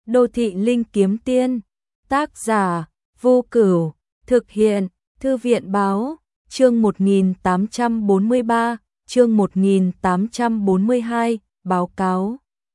Đô thị linh kiếm tiên, tác giả Vô Cửu, thực hiện Thư viện báo, chương 1843, chương 1842, báo cáo.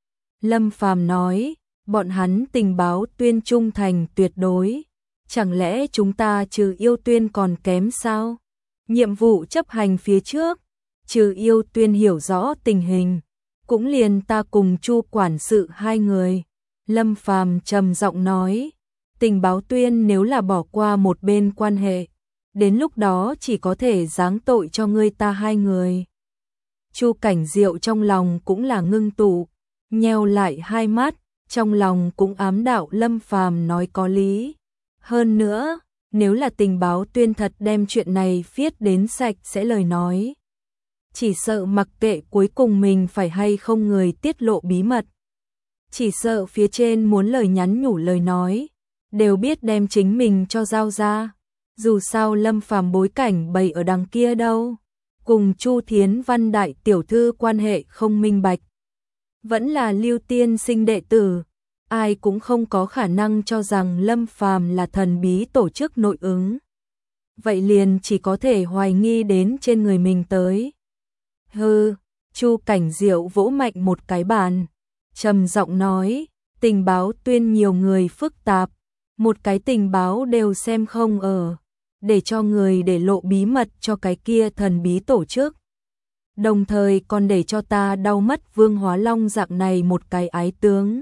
Lâm Phàm nói, bọn hắn tình báo tuyên trung thành tuyệt đối, chẳng lẽ chúng ta trừ yêu tuyên còn kém sao? Nhiệm vụ chấp hành phía trước, trừ yêu tuyên hiểu rõ tình hình, cũng liền ta cùng Chu quản sự hai người. Lâm Phàm trầm giọng nói, tình báo tuyên nếu là bỏ qua một bên quan hệ, đến lúc đó chỉ có thể giáng tội cho ngươi ta hai người. Chu Cảnh Diệu trong lòng cũng là ngưng tụ, nheo lại hai mắt, trong lòng cũng ám đạo Lâm Phàm nói có lý. Hơn nữa, nếu là tình báo tuyên thật đem chuyện này viết đến sạch sẽ lời nói, chỉ sợ mặc kệ cuối cùng mình phải hay không người tiết lộ bí mật, chỉ sợ phía trên muốn lời nhắn nhủ lời nói, đều biết đem chính mình cho giao ra. Dù sao Lâm Phàm bối cảnh bày ở đằng kia đâu, cùng Chu Thiến Văn đại tiểu thư quan hệ không minh bạch, vẫn là Lưu tiên sinh đệ tử, ai cũng không có khả năng cho rằng Lâm Phàm là thần bí tổ chức nội ứng. Vậy liền chỉ có thể hoài nghi đến trên người mình tới. Hừ, Chu Cảnh Diệu vỗ mạnh một cái bàn, trầm giọng nói, tình báo tuyên nhiều người phức tạp, một cái tình báo đều xem không ở, để cho người để lộ bí mật cho cái kia thần bí tổ chức. Đồng thời còn để cho ta đau mất Vương Hóa Long dạng này một cái ái tướng.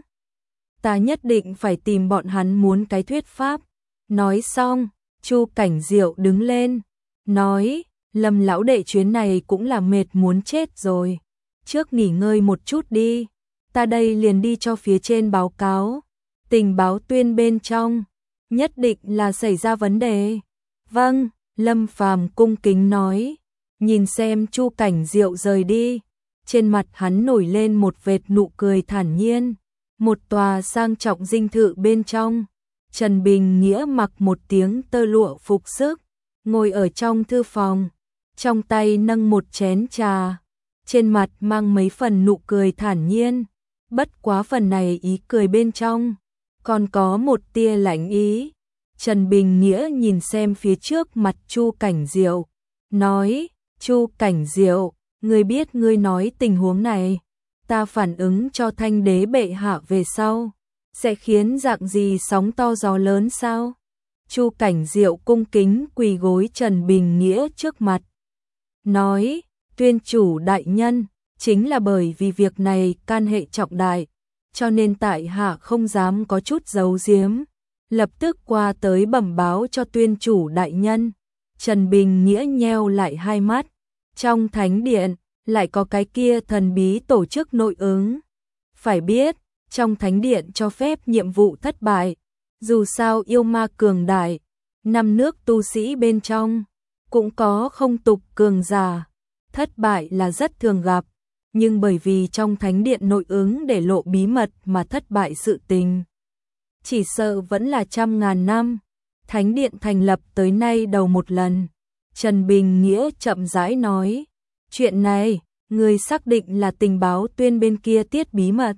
Ta nhất định phải tìm bọn hắn muốn cái thuyết pháp. Nói xong, Chu Cảnh Diệu đứng lên, nói, Lâm lão đệ chuyến này cũng là mệt muốn chết rồi, trước nghỉ ngơi một chút đi, ta đây liền đi cho phía trên báo cáo, tình báo tuyên bên trong, nhất định là xảy ra vấn đề. Vâng, Lâm Phàm cung kính nói, nhìn xem Chu Cảnh Diệu rời đi, trên mặt hắn nổi lên một vệt nụ cười thản nhiên. Một tòa sang trọng dinh thự bên trong, Trần Bình Nghĩa mặc một tiếng tơ lụa phục sức, ngồi ở trong thư phòng, trong tay nâng một chén trà, trên mặt mang mấy phần nụ cười thản nhiên, bất quá phần này ý cười bên trong, còn có một tia lạnh ý. Trần Bình Nghĩa nhìn xem phía trước mặt Chu Cảnh Diệu, nói, Chu Cảnh Diệu, ngươi biết ngươi nói tình huống này, ta phản ứng cho Thanh đế bệ hạ về sau, sẽ khiến dạng gì sóng to gió lớn sao? Chu Cảnh Diệu cung kính quỳ gối Trần Bình Nghĩa trước mặt, nói, tuyên chủ đại nhân, chính là bởi vì việc này can hệ trọng đại, cho nên tại hạ không dám có chút giấu giếm, lập tức qua tới bẩm báo cho tuyên chủ đại nhân. Trần Bình Nghĩa nheo lại hai mắt, trong thánh điện lại có cái kia thần bí tổ chức nội ứng. Phải biết, trong thánh điện cho phép nhiệm vụ thất bại, dù sao yêu ma cường đại, năm nước tu sĩ bên trong, cũng có không tục cường giả, thất bại là rất thường gặp, nhưng bởi vì trong thánh điện nội ứng để lộ bí mật mà thất bại sự tình, chỉ sợ vẫn là trăm ngàn năm, thánh điện thành lập tới nay đầu một lần. Trần Bình Nghĩa chậm rãi nói, chuyện này, người xác định là tình báo tuyên bên kia tiết bí mật.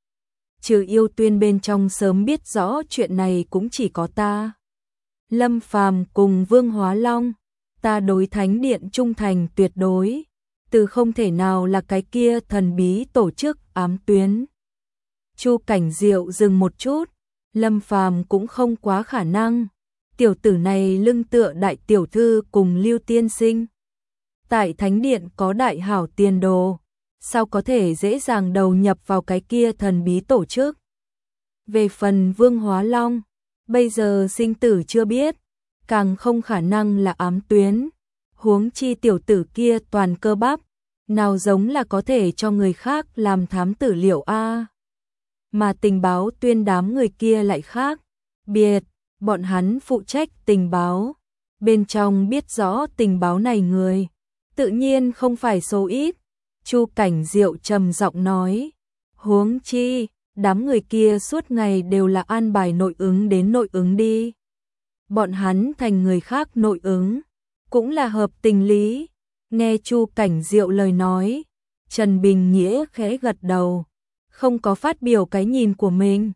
Trừ yêu tuyên bên trong sớm biết rõ chuyện này cũng chỉ có ta. Lâm Phàm cùng Vương Hóa Long, ta đối thánh điện trung thành tuyệt đối, từ không thể nào là cái kia thần bí tổ chức ám tuyến. Chu Cảnh Diệu dừng một chút, Lâm Phàm cũng không quá khả năng, tiểu tử này lưng tựa đại tiểu thư cùng Lưu tiên sinh. Tại thánh điện có đại hảo tiền đồ, sao có thể dễ dàng đầu nhập vào cái kia thần bí tổ chức. Về phần Vương Hóa Long, bây giờ sinh tử chưa biết, càng không khả năng là ám tuyến, huống chi tiểu tử kia toàn cơ bắp, nào giống là có thể cho người khác làm thám tử liệu a. Mà tình báo tuyên đám người kia lại khác, biệt, bọn hắn phụ trách tình báo, bên trong biết rõ tình báo này người, tự nhiên không phải số ít. Chu Cảnh Diệu trầm giọng nói, huống chi, đám người kia suốt ngày đều là an bài nội ứng đến nội ứng đi. Bọn hắn thành người khác nội ứng, cũng là hợp tình lý. Nghe Chu Cảnh Diệu lời nói, Trần Bình Nghĩa khẽ gật đầu, không có phát biểu cái nhìn của mình.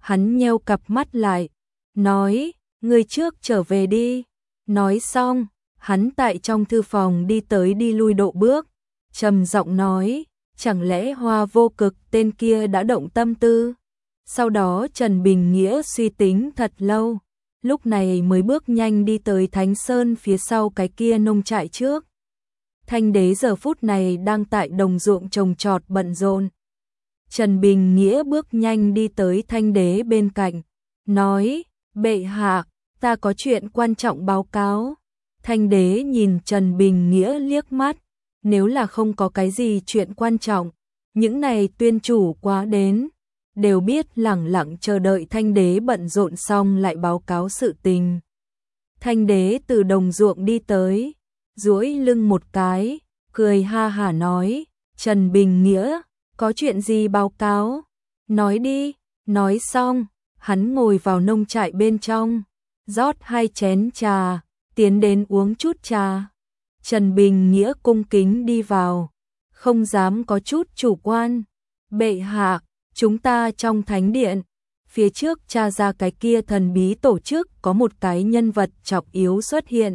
Hắn nheo cặp mắt lại, nói, ngươi trước trở về đi. Nói xong, hắn tại trong thư phòng đi tới đi lui độ bước, trầm giọng nói, chẳng lẽ Hoa Vô Cực tên kia đã động tâm tư. Sau đó Trần Bình Nghĩa suy tính thật lâu, lúc này mới bước nhanh đi tới Thánh Sơn phía sau cái kia nông trại trước. Thanh đế giờ phút này đang tại đồng ruộng trồng trọt bận rộn. Trần Bình Nghĩa bước nhanh đi tới Thanh đế bên cạnh, nói, bệ hạ, ta có chuyện quan trọng báo cáo. Thanh đế nhìn Trần Bình Nghĩa liếc mắt, nếu là không có cái gì chuyện quan trọng, những này tuyên chủ quá đến, đều biết lẳng lặng chờ đợi Thanh đế bận rộn xong lại báo cáo sự tình. Thanh đế từ đồng ruộng đi tới, duỗi lưng một cái, cười ha hả nói, Trần Bình Nghĩa, có chuyện gì báo cáo? Nói đi. Nói xong, hắn ngồi vào nông trại bên trong, rót 2 chén trà, tiến đến uống chút trà. Trần Bình Nghĩa cung kính đi vào, không dám có chút chủ quan. Bệ hạ, chúng ta trong thánh điện, phía trước tra ra cái kia thần bí tổ chức có một cái nhân vật trọng yếu xuất hiện.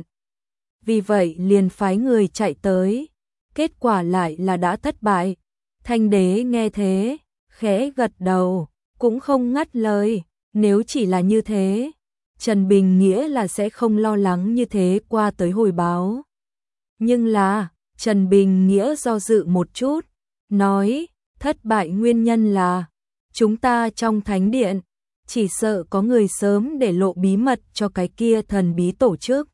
Vì vậy liền phái người chạy tới, kết quả lại là đã thất bại. Thanh đế nghe thế, khẽ gật đầu, cũng không ngắt lời, nếu chỉ là như thế, Trần Bình Nghĩa là sẽ không lo lắng như thế qua tới hồi báo. Nhưng là, Trần Bình Nghĩa do dự một chút, nói, thất bại nguyên nhân là, chúng ta trong thánh điện, chỉ sợ có người sớm để lộ bí mật cho cái kia thần bí tổ chức.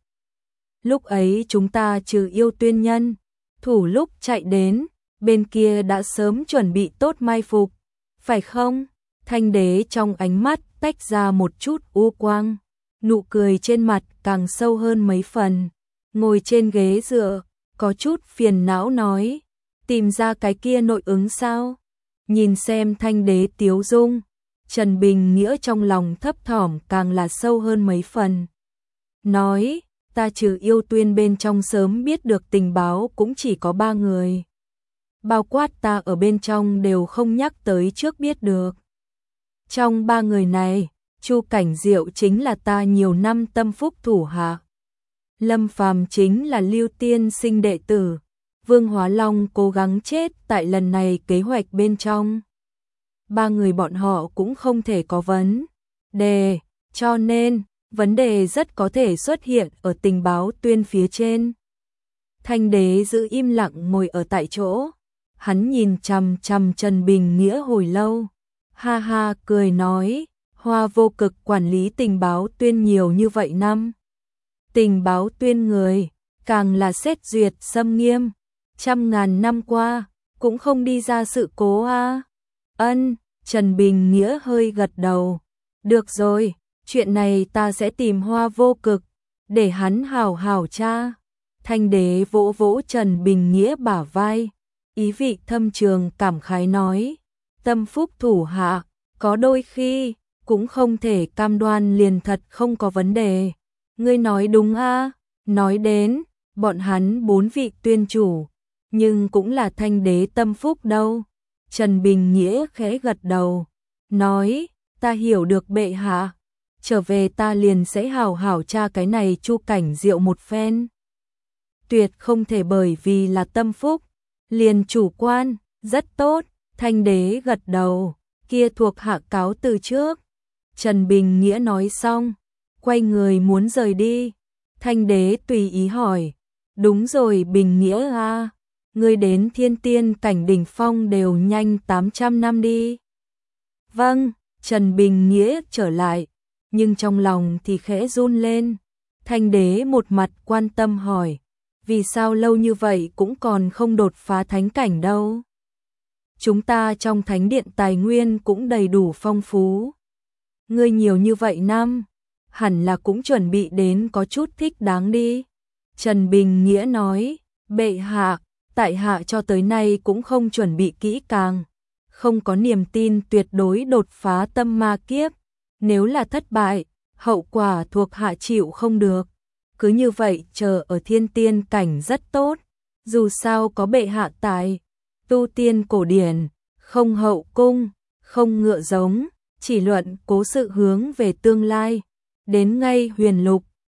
Lúc ấy chúng ta trừ yêu tuyên nhân, thủ lúc chạy đến, bên kia đã sớm chuẩn bị tốt mai phục, phải không? Thanh đế trong ánh mắt tách ra một chút u quang, nụ cười trên mặt càng sâu hơn mấy phần, ngồi trên ghế dựa, có chút phiền não nói, tìm ra cái kia nội ứng sao? Nhìn xem Thanh đế tiếu dung, Trần Bình Nghĩa trong lòng thấp thỏm càng là sâu hơn mấy phần. Nói, ta trừ yêu tuyên bên trong sớm biết được tình báo cũng chỉ có 3 người. Bao quát ta ở bên trong đều không nhắc tới trước biết được. Trong 3 người này, Chu Cảnh Diệu chính là ta nhiều năm tâm phúc thủ hạ. Lâm Phàm chính là Lưu Tiên Sinh đệ tử. Vương Hóa Long cố gắng chết tại lần này kế hoạch bên trong. 3 người bọn họ cũng không thể có vấn đề, cho nên vấn đề rất có thể xuất hiện ở tình báo tuyên phía trên. Thanh đế giữ im lặng ngồi ở tại chỗ, hắn nhìn chằm chằm Trần Bình Nghĩa hồi lâu, ha ha cười nói, Hoa Vô Cực quản lý tình báo tuyên nhiều như vậy năm. Tình báo tuyên người, càng là xét duyệt xâm nghiêm, trăm ngàn năm qua, cũng không đi ra sự cố a. Ân, Trần Bình Nghĩa hơi gật đầu, được rồi, chuyện này ta sẽ tìm Hoa Vô Cực, để hắn hảo hảo tra. Thanh đế vỗ vỗ Trần Bình Nghĩa bả vai, ý vị thâm trường cảm khái nói, tâm phúc thủ hạ, có đôi khi, cũng không thể cam đoan liền thật không có vấn đề. Ngươi nói đúng a. Nói đến, bọn hắn 4 vị tuyên chủ, nhưng cũng là thanh đế tâm phúc đâu. Trần Bình Nghĩa khẽ gật đầu, nói, ta hiểu được bệ hạ, trở về ta liền sẽ hảo hảo tra cái này Chu Cảnh Diệu một phen. Tuyệt không thể bởi vì là tâm phúc, liền chủ quan, rất tốt. Thanh đế gật đầu, kia thuộc hạ cáo từ trước. Trần Bình Nghĩa nói xong, quay người muốn rời đi. Thanh đế tùy ý hỏi, đúng rồi Bình Nghĩa a, ngươi đến thiên tiên cảnh đỉnh phong đều nhanh 800 năm đi. Vâng, Trần Bình Nghĩa trở lại, nhưng trong lòng thì khẽ run lên. Thanh đế một mặt quan tâm hỏi, vì sao lâu như vậy cũng còn không đột phá thánh cảnh đâu? Chúng ta trong thánh điện tài nguyên cũng đầy đủ phong phú. Ngươi nhiều như vậy năm, hẳn là cũng chuẩn bị đến có chút thích đáng đi. Trần Bình Nghĩa nói, bệ hạ, tại hạ cho tới nay cũng không chuẩn bị kỹ càng, không có niềm tin tuyệt đối đột phá tâm ma kiếp. Nếu là thất bại, hậu quả thuộc hạ chịu không được. Cứ như vậy chờ ở thiên tiên cảnh rất tốt, dù sao có bệ hạ tại. Tu tiên cổ điển, không hậu cung, không ngựa giống, chỉ luận cố sự hướng về tương lai. Đến ngay huyền lục,